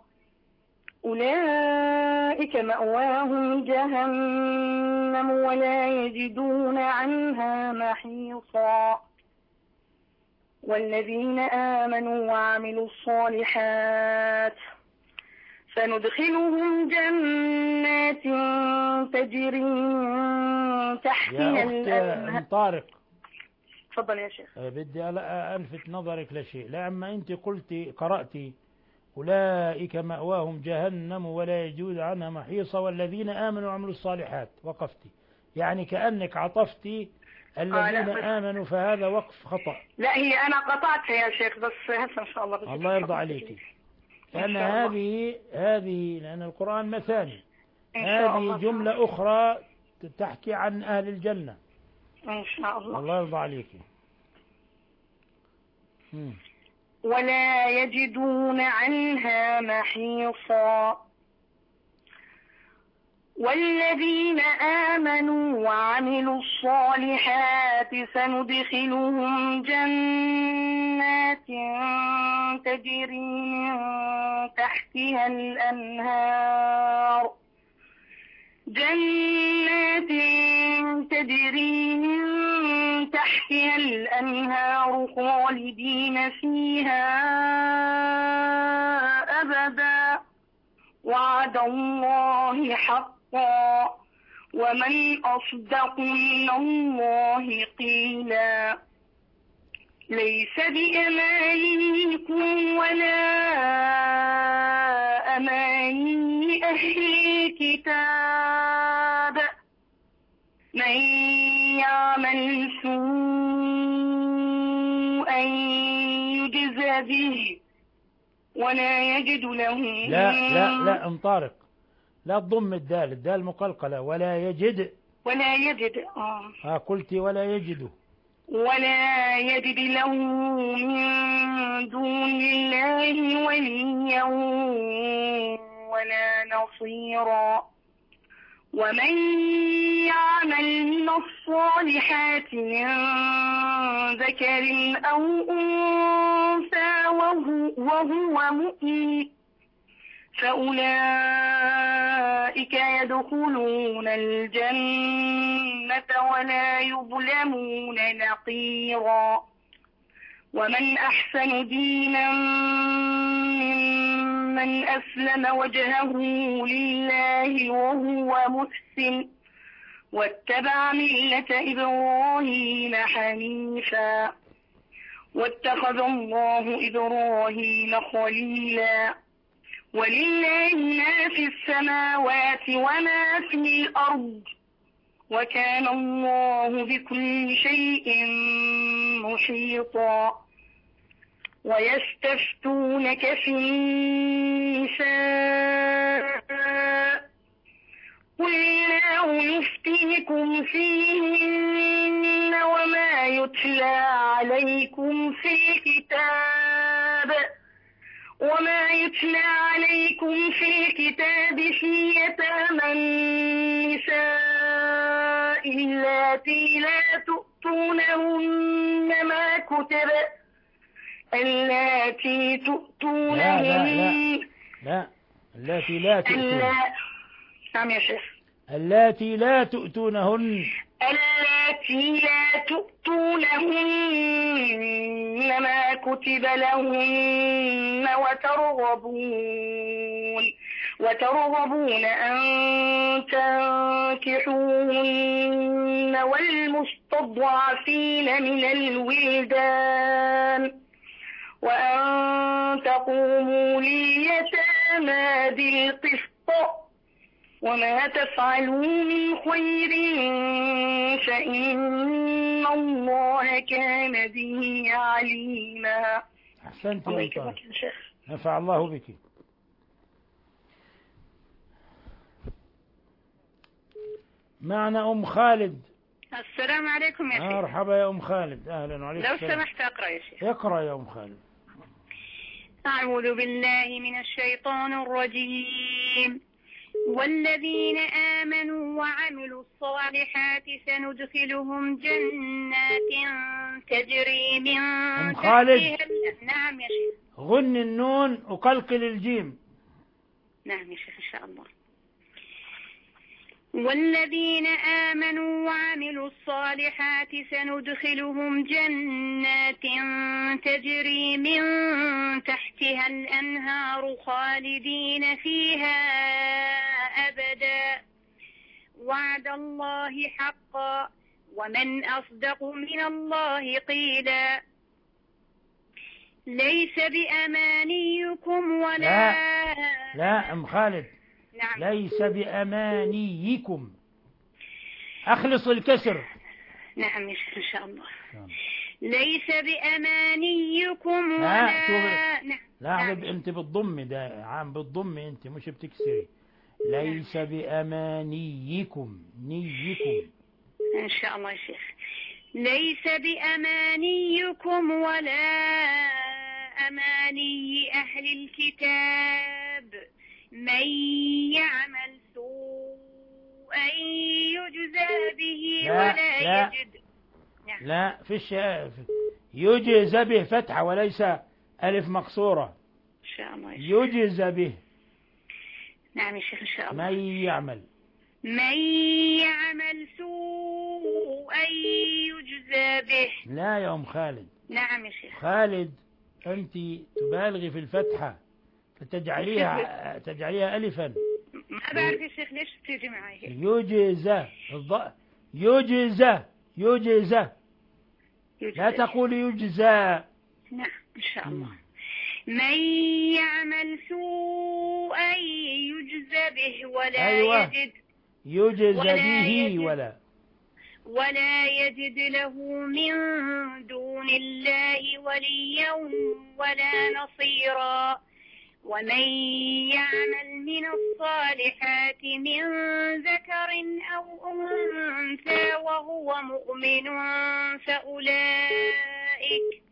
أولئك مأواهم جهنم ولا يجدون عنها محيصا والذين آمنوا وعملوا الصالحات فندخلهم جنات تجري من تحتها الأنهار. يا طارق تفضل يا شيخ. بدي ألفت نظرك لشيء. لما أنت قلتي قرأتي أولئك مأواهم جهنم ولا يجوز عنها محيصا والذين آمنوا وعملوا الصالحات وقفتي يعني كأنك عطفتي الذين آه آمنوا فهذا وقف خطأ. لا هي أنا قطعتها يا شيخ بس هسه إن شاء الله. الله يرضى عليك. لأن هذه هذه لأن القرآن مثاني. هذه جملة أخرى تحكي عن أهل الجنة. إن شاء الله. الله يرضى عليك. ولا يجدون عنها محيصا والذين آمنوا وعملوا الصالحات سندخلهم جنات تجري من تحتها الأنهار جنات تجري من تحتها الأنهار خالدين فيها أبدا وعد الله حقا ومن أصدق من الله قيلا ليس بأمانيكم ولا أماني أهل الكتاب من يعمل سوءا يجز به ولا يجد له. لا لا لا ام طارق، لا تضم الدال، الدال مقلقلة. ولا يجد ولا يجد آه. ها قلت ولا يجد. ولا يجد له من دون الله وليا ولا نصيرا. ومن يعمل من الصالحات من ذكر أو أنثى وهو, وهو مؤمن فأولئك يدخلون الجنة ولا يظلمون نقيرا. ومن أحسن دينا ممن أسلم وجهه لله وهو محسن واتبع ملة إبراهيم حنيفا واتخذ الله إبراهيم خليلا. ولله ما في السماوات وما في الأرض وكان الله بكل شيء محيطا. ويستفتونك في النساء قل الله يفتيكم فيهن وما يتلى عليكم في الكتاب وما يتلى عليكم في الكتاب في يتامى النساء اللاتي لا تؤتونهن ما كتب اللاتي تؤتونهن لا لا لا اللاتي لا تؤتون. نعم يا شيخ. اللاتي لا تؤتونهن اللاتي لا تؤتونهن ما كتب لهن وترغبون وترغبون أن تنكحوهن والمستضعفين من الولدان وأن تقوموا لليتامى بالقسط وما تفعلوا من خير فإن الله كان به عليما. أحسنت يا طارق، نفع الله بك. معنا أم خالد. السلام عليكم يا شيخ. مرحبا يا أم خالد، أهلا وعليكم. لو سمحت أقرأ يا شيخ. اقرأ يا أم خالد. أعوذ بالله من الشيطان الرجيم. والذين آمنوا وعملوا الصالحات سندخلهم جنات تجري من أم خالد. نعم يا شيخ. غن النون وقلقل الجيم. نعم يا شيخ إن شاء الله. والذين آمنوا وعملوا الصالحات سندخلهم جنات تجري من تحتها الأنهار خالدين فيها أبدا وعد الله حقا ومن أصدق من الله قيلا. ليس بأمانيكم ولا لا لا أم خالد. نعم. ليس بأمانيكم، أخلص الكسر. نعم إن شاء الله. نعم. ليس بأمانيكم لا ولا شوف. نعم. لا أنت بالضم، ده عام بالضم، أنت مش بتكسري. ليس بأمانيكم، نيكم إن شاء الله يا شيخ. ليس بأمانيكم ولا أماني أهل الكتاب من يعمل سوءا يجزى به لا ولا لا يجد. نعم. لا فيش يجزى به فتحة وليس ألف مقصورة. إن شاء الله يجزى به. نعم يا شيخ إن شاء الله. من يعمل من يعمل سوءا يجزى به. لا يا أم خالد. نعم يا شيخ. خالد أنت تبالغي في الفتحة فتجعليها تجعليها ألفا. ما بعرف يا شيخ ليش تيجي معي هيك. يجزى الض... يجزى يجزى لا تقول يجزى. نعم إن شاء الله. من يعمل سوءا يجزى به ولا أيوة. يجد يجزى ولا به يجد ولا ولا يجد له من دون الله وليا ولا نصيرا. ومن يعمل من الصالحات من ذكر أو أنثى وهو مؤمن فأولئك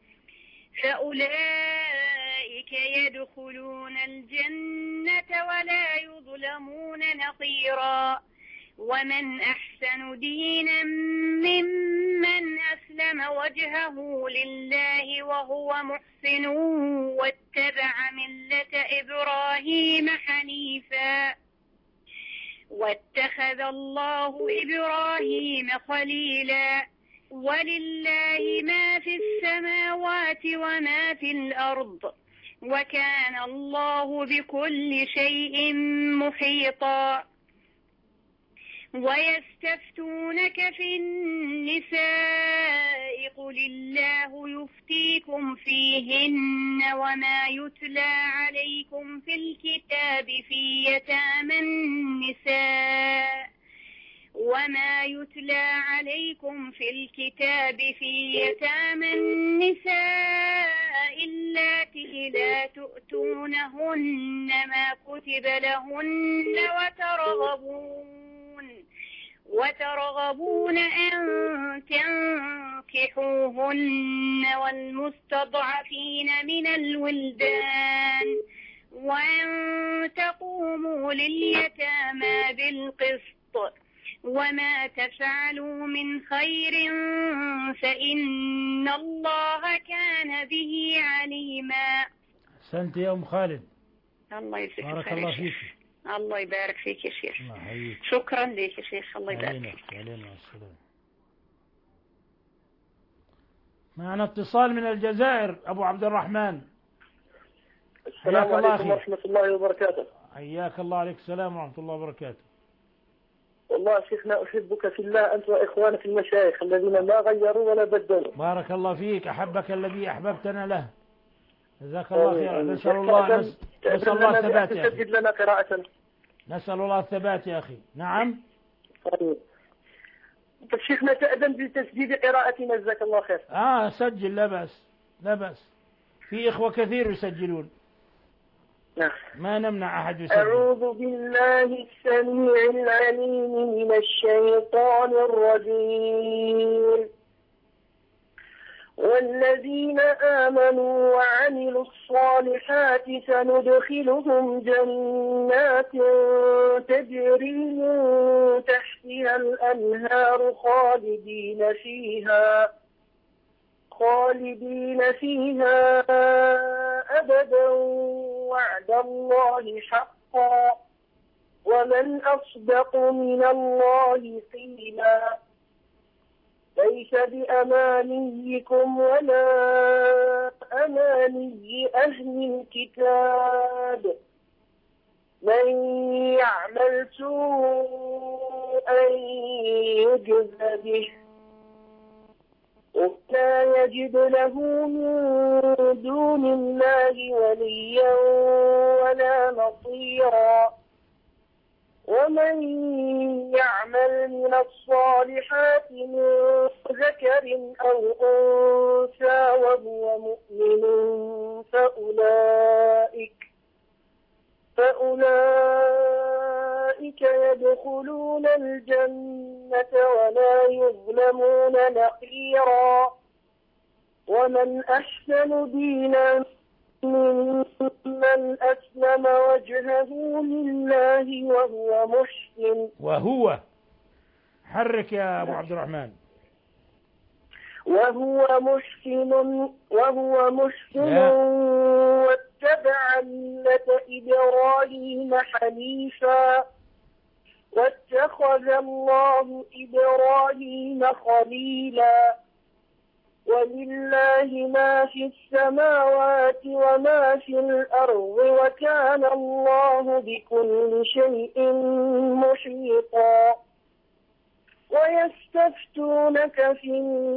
فأولئك يدخلون الجنة ولا يظلمون نقيرا. ومن أحسن دينا ممن أسلم وجهه لله وهو محسن واتبع ملة إبراهيم حنيفا واتخذ الله إبراهيم خليلا. ولله ما في السماوات وما في الأرض وكان الله بكل شيء محيطا. ويستفتونك في النساء قل الله يفتيكم فيهن وما يتلى عليكم في الكتاب في يتامى النساء وما يتلى عليكم في الكتاب في يتامى النساء اللاتي لا تؤتونهن ما كتب لهن وترغبون وترغبون أن تنكحوهن والمستضعفين من الولدان وأن تقوموا لليتامى بالقسط وما تفعلوا من خير فإن الله كان به عليما. أحسنت يا أم خالد. الله يجزيك بارك خير الله يا فيك. شيخ. الله يبارك فيك يا شيخ. الله يحييك. شكرا لك يا شيخ. الله يبارك علينا فيك. علينا السلام. معنا اتصال من الجزائر أبو عبد الرحمن. السلام عليكم ورحمة الله وبركاته. حياك الله. عليك السلام ورحمة الله وبركاته. والله شيخنا أحبك في الله أنت وإخوانك المشايخ الذين ما غيروا ولا بدلوا. بارك الله فيك. أحبك الذي أحببتنا له. جزاك الله خير. نسأل الله نسأل الله الثبات يا أخي. تسجد لنا قراءة. نسأل الله الثبات يا أخي. نعم. طيب شيخنا تأذن بتسجيل قراءتنا جزاك الله خير. آه سجل لا بأس لا بأس. في إخوة كثير يسجلون. ما نمنع أحد يسجل. أعوذ بالله السميع العليم من الشيطان الرجيم. والذين آمنوا وعملوا الصالحات سندخلهم جنات تجري من تحتها الأنهار خالدين فيها خالدين فيها أبدا وعد الله حقا ومن أصدق من الله قيلا. ليس بأمانيكم ولا أماني أهل الكتاب. من يعمل سوءا يجز به ولا يجد له من دون الله وليا ولا نصيرا. ومن يعمل من الصالحات من ذكر أو أنثى وهو مؤمن فأولئك فأولئك يدخلون الجنة ولا يظلمون نقيرا. ومن أحسن دينا ممن أسلم وجهه لله وهو محسن. وهو حرك يا أبو عبد الرحمن. وهو محسن وهو محسن واتبع ملة إبراهيم حنيفا واتخذ الله إبراهيم خليلا. ولله ما في السماوات وما في الأرض وكان الله بكل شيء محيطا. ويستفتونك في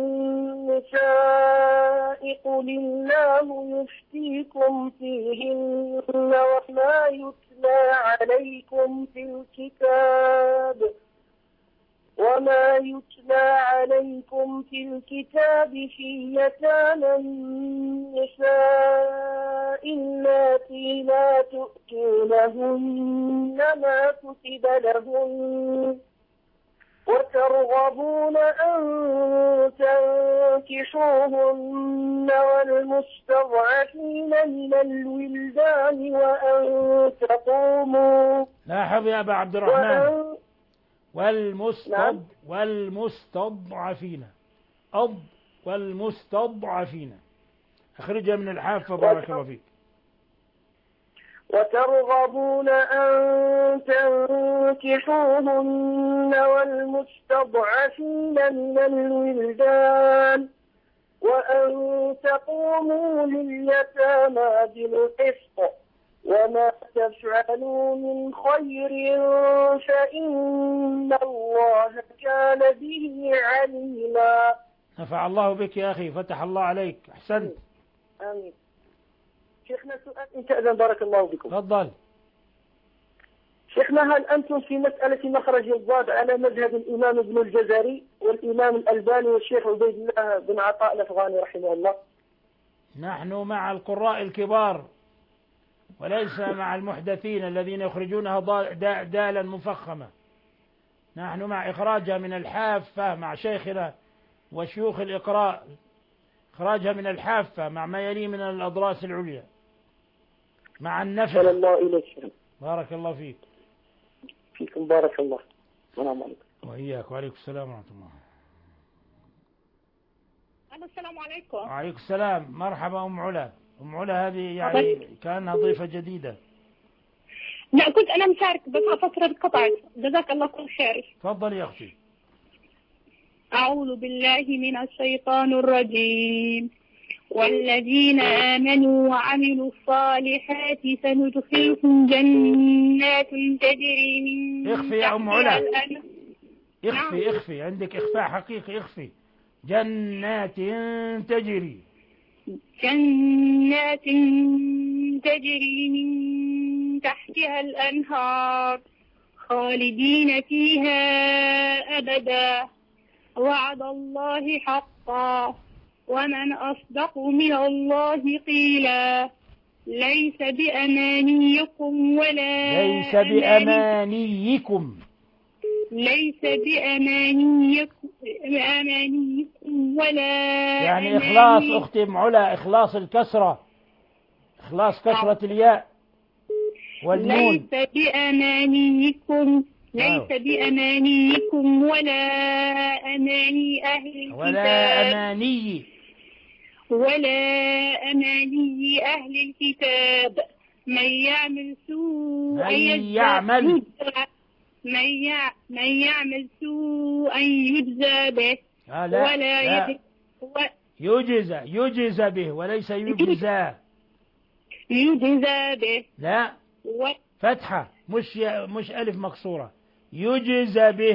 النساء قل الله يفتيكم فيهن وما يتلى عليكم في الكتاب وما وما يتلى عليكم في الكتاب في يتامى النساء اللاتي لا تؤتونهن ما كتب لهن وترغبون أن تنكحوهن والمستضعفين من الولدان وأن تقوموا. لاحظ يا أبا عبد الرحمن وأن والمستض نعم. والمستضعفين أض والمستضعفين أخرجها من الحافة بارك الله فيك. وترغبون أن تنكحوهن والمستضعفين من الولدان وأن تقوموا لليتامى بالقسط وما تفعلوا من خير فإن الله كان به عليما. نفع الله بك يا أخي، فتح الله عليك، أحسنت. آمين. شيخنا سؤال إن تأذن بارك الله بكم. تفضل. شيخنا هل أنتم في مسألة مخرج الضاد على مذهب الإمام ابن الجزري والإمام الألباني والشيخ عبيد الله بن عطاء الأفغاني رحمه الله؟ نحن مع القراء الكبار وليس مع المحدثين الذين يخرجونها دالا مفخمة. نحن مع إخراجها من الحافة مع شيخنا وشيوخ الإقراء، إخراجها من الحافة مع ما يلي من الأضراس العليا مع النفخ. صلى الله إليك. بارك الله فيك. فيكم بارك الله. السلام عليكم. وإياك. وعليكم السلام ورحمة الله. السلام عليكم. وعليكم السلام. مرحبا أم علا. أم علا هذه يعني كأنها ضيفة جديدة. لا كنت أنا مشارك بس فترة قطعت. جزاك الله كل خير. تفضل يا أختي. أعوذ بالله من الشيطان الرجيم. والذين آمنوا وعملوا الصالحات سندخلهم جنات تجري من اخفي يا أم علا. الأنهار. اخفي نعم. اخفي عندك إخفاء حقيقي. اخفي جنات تجري. جنات تجري من تحتها الأنهار خالدين فيها أبدا وعد الله حقا ومن أصدق من الله قيلا ليس بأمانيكم ولا ليس بأمانيكم ليس بأمانيكم بأمانيكم ولا يعني إخلاص أختي أم علا، إخلاص الكسرة، إخلاص كسرة الياء والنون. ليس بأمانيكم ليس بأمانيكم ولا أماني أهل الكتاب ولا أماني ولا أماني أهل الكتاب من يعمل سوءا من يجزى يعمل من يع- من يعمل سوءا يجزى به آه لا ولا لا. يد- و- يجزى يجزى به وليس يجزى. يجزى به لا و- فتحة مش ي- مش ألف مكسورة. يجزى به.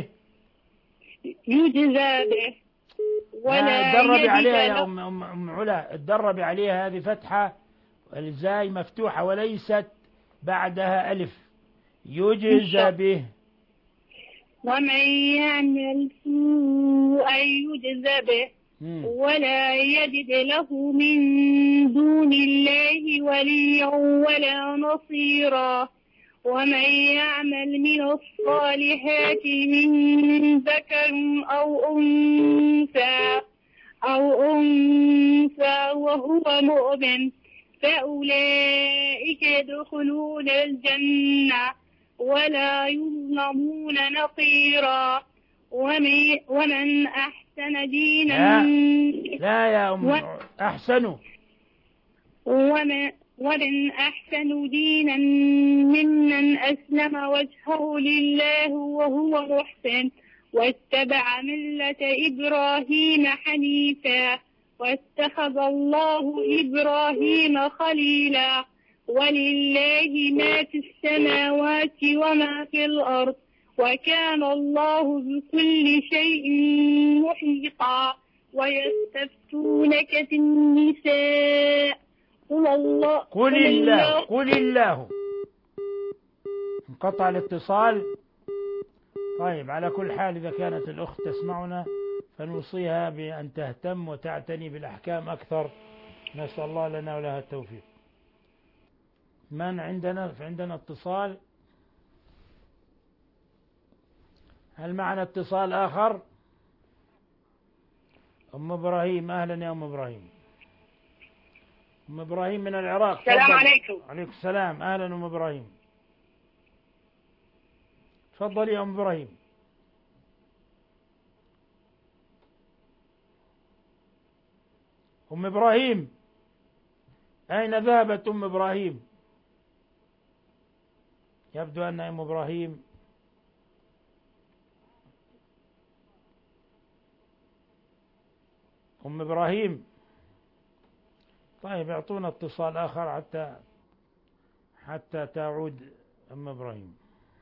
يجزى به ولا تدربي يجد عليها يا له- أم, أم, أم علا، تدربي عليها. هذه فتحة الزاي مفتوحة وليست بعدها ألف. يجزى به. ومن يعمل سوءا يجزى به مم. ولا يجد له من دون الله وليا ولا نصيرا ومن يعمل من الصالحات من ذكر أو أنثى أو أنثى وهو مؤمن فأولئك يدخلون الجنة ولا يظلمون نقيرا ومن, ومن أحسن دينا لا, لا يا أم و- أحسنوا ومن, ومن أحسن دينا ممن أسلم وجهه لله وهو محسن واتبع ملة إبراهيم حنيفا واتخذ الله إبراهيم خليلا ولله ما في السماوات وما في الأرض وكان الله بكل شيء محيطا ويستفتونك في النساء قل الله قل الله قل الله. انقطع الاتصال. طيب، على كل حال إذا كانت الأخت تسمعنا فنوصيها بأن تهتم وتعتني بالأحكام أكثر. نسأل الله لنا ولها التوفيق. من عندنا عندنا اتصال؟ هل معنا اتصال آخر؟ أم إبراهيم، أهلا يا أم إبراهيم. أم إبراهيم من العراق. السلام عليكم. عليكم السلام، أهلا أم إبراهيم. تفضلي يا أم إبراهيم. أم إبراهيم، أين ذهبت أم إبراهيم؟ يبدو أن أم إبراهيم أم إبراهيم طيب، اعطونا اتصال آخر حتى حتى تعود أم إبراهيم.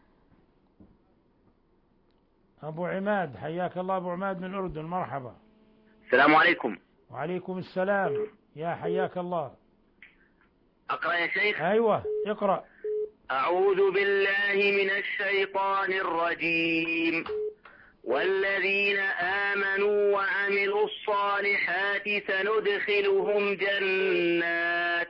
أبو عماد، حياك الله أبو عماد من الأردن، مرحبا. السلام عليكم. وعليكم السلام، يا حياك الله. أقرأ يا شيخ؟ أيوة اقرأ. أعوذ بالله من الشيطان الرجيم. والذين آمنوا وعملوا الصالحات سندخلهم جنات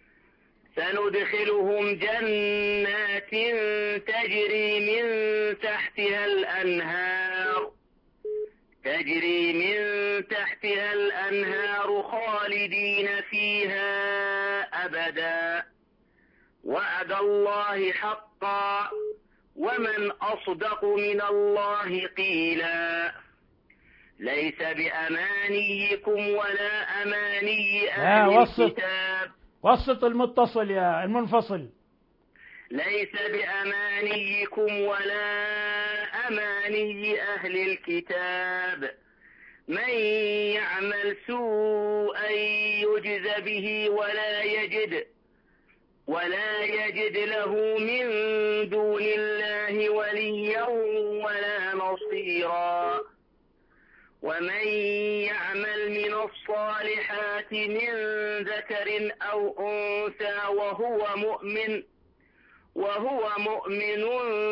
سندخلهم جنات تجري من تحتها الأنهار تجري من تحتها الأنهار خالدين فيها أبدا، وعد الله حقا، ومن أصدق من الله قيلا. ليس بأمانيكم ولا أماني أهل الكتاب. وسط المتصل يا المنفصل. ليس بأمانيكم ولا أماني أهل الكتاب. من يعمل سوءا يجز به ولا يجد ولا يجد له من دون الله وليا ولا نصيرا. ومن يعمل من الصالحات من ذكر أو أنثى وهو مؤمن وهو مؤمن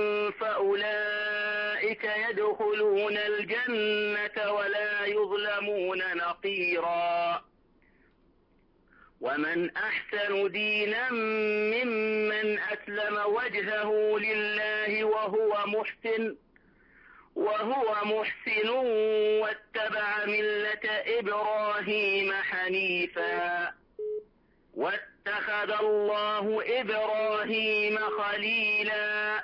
فأولئك يدخلون الجنة ولا يظلمون نقيرا. ومن أحسن دينا ممن أسلم وجهه لله وهو محسن وهو محسن واتبع ملة إبراهيم حنيفا واتخذ الله إبراهيم خليلا.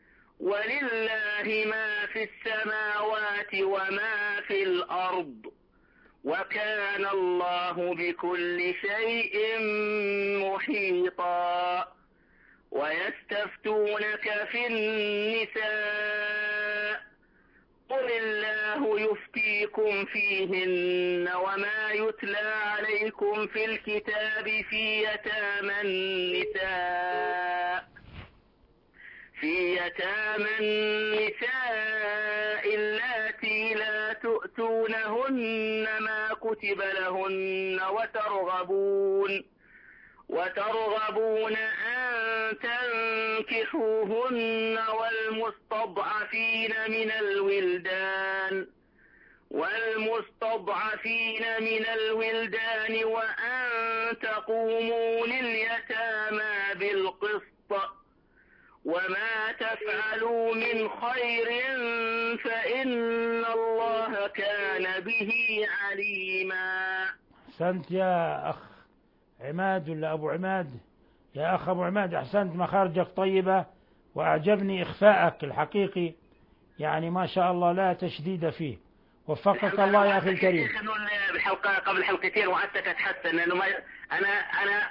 ولله ما في السماوات وما في الأرض، وكان الله بكل شيء محيطا. ويستفتونك في النساء، قل الله يفتيكم فيهن وما يتلى عليكم في الكتاب في يتامى النساء في يتامى النساء اللاتي لا تؤتونهن ما كتب لهن وترغبون وترغبون أن تنكحوهن والمستضعفين من الولدان والمستضعفين من الولدان وأن تقوموا لليتامى بالقسط، وما تفعلوا من خير فإن الله كان به عليما. أحسنت يا أخ عماد ولا أبو عماد؟ يا أخ أبو عماد، أحسنت، مخارجك طيبة وأعجبني إخفاءك الحقيقي، يعني ما شاء الله لا تشديد فيه. وفقك الله يا أخي الكريم. بالحلقة قبل حلقتين وعدت تتحسن، لأنه ما أنا أنا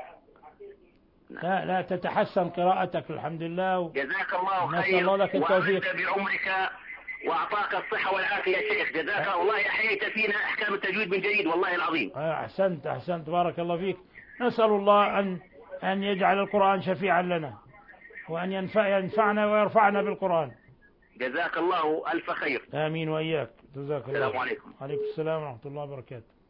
لا لا تتحسن قراءتك الحمد لله و... جزاك الله خير. نسأل الله لك التوفيق بعمرك وأعطاك الصحة والعافية يا شيخ. جزاك الله، والله أحييت فينا أحكام التجويد من جديد والله العظيم. أحسنت أحسنت بارك الله فيك. نسأل الله أن أن يجعل القرآن شفيعا لنا وأن ينفع ينفعنا ويرفعنا بالقرآن. جزاك الله ألف خير. آمين وإياك. جزاك الله. السلام عليكم. عليكم السلام ورحمة الله وبركاته.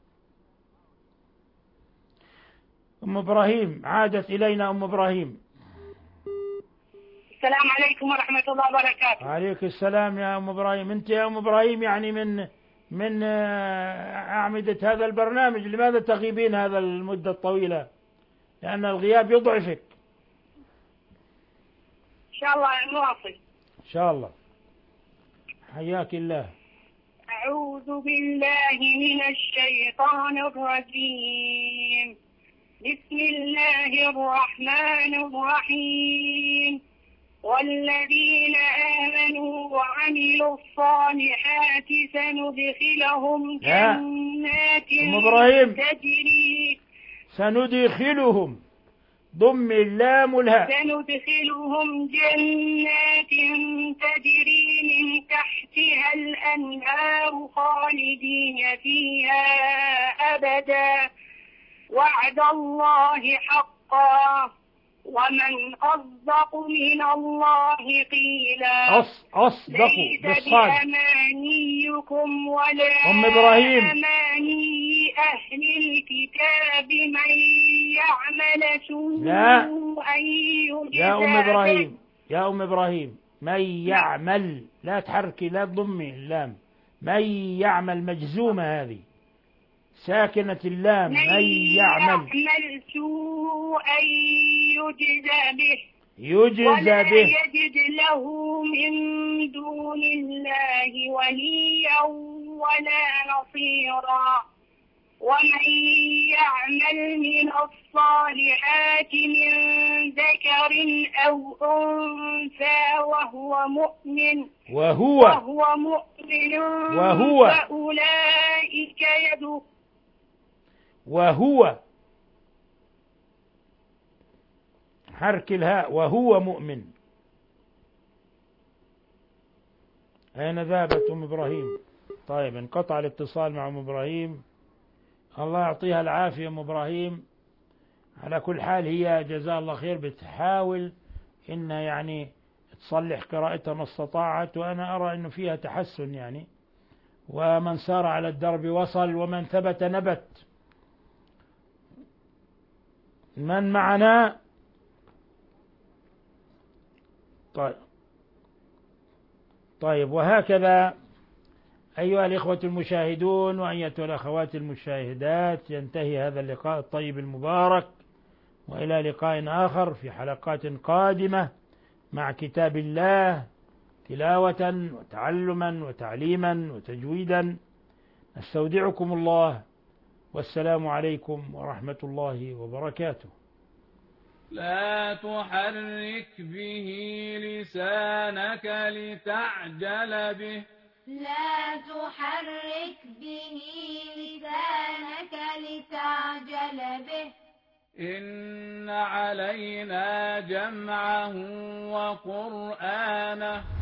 أم إبراهيم، عادت إلينا أم إبراهيم. السلام عليكم ورحمة الله وبركاته. عليك السلام يا أم إبراهيم. أنت يا أم إبراهيم يعني من من أعمدة هذا البرنامج، لماذا تغيبين هذا المدة الطويلة؟ لأن الغياب يضعفك. إن شاء الله نواصل. إن شاء الله. حياك الله. أعوذ بالله من الشيطان الرجيم. بسم الله الرحمن الرحيم. والذين آمنوا وعملوا الصالحات سندخلهم جنات تجري سندخلهم ضم اللام الهاء سندخلهم جنات تجري من تحتها الأنهار خالدين فيها أبدا وعد الله حقا ومن أصدق من الله قيلا. أص أصدق ليس بأمانيكم ولا أم إبراهيم أماني أهل الكتاب من يعمل لا سوءا يجزى يا أم إبراهيم يا أم إبراهيم من يعمل، لا تحركي لا تضمي اللام. من يعمل مجزومة هذه ساكنة اللام. من يعمل سوءا يجزى به يجزى ولا به يجد له من دون الله وليا ولا نصيرا. ومن يعمل من الصالحات من ذكر أو أنثى وهو مؤمن وهو وهو مؤمن وهو فأولئك يدخلون وهو حرك الهاء وهو مؤمن. أين ذهبت أم إبراهيم؟ طيب انقطع الاتصال مع أم إبراهيم. الله يعطيها العافية أم إبراهيم. على كل حال هي جزاها الله خير بتحاول إن يعني تصلح قراءتها ما استطاعت، وأنا أرى إنه فيها تحسن يعني. ومن سار على الدرب وصل ومن ثبت نبت. من معنا؟ طيب طيب وهكذا أيها الإخوة المشاهدون وأيتها الأخوات المشاهدات ينتهي هذا اللقاء الطيب المبارك، وإلى لقاء آخر في حلقات قادمة مع كتاب الله تلاوة وتعلما وتعليما وتجويدا. نستودعكم الله والسلام عليكم ورحمة الله وبركاته. لا تحرك به لسانك لتعجل به لا تحرك به لسانك لتعجل به إن علينا جمعه وقرآنه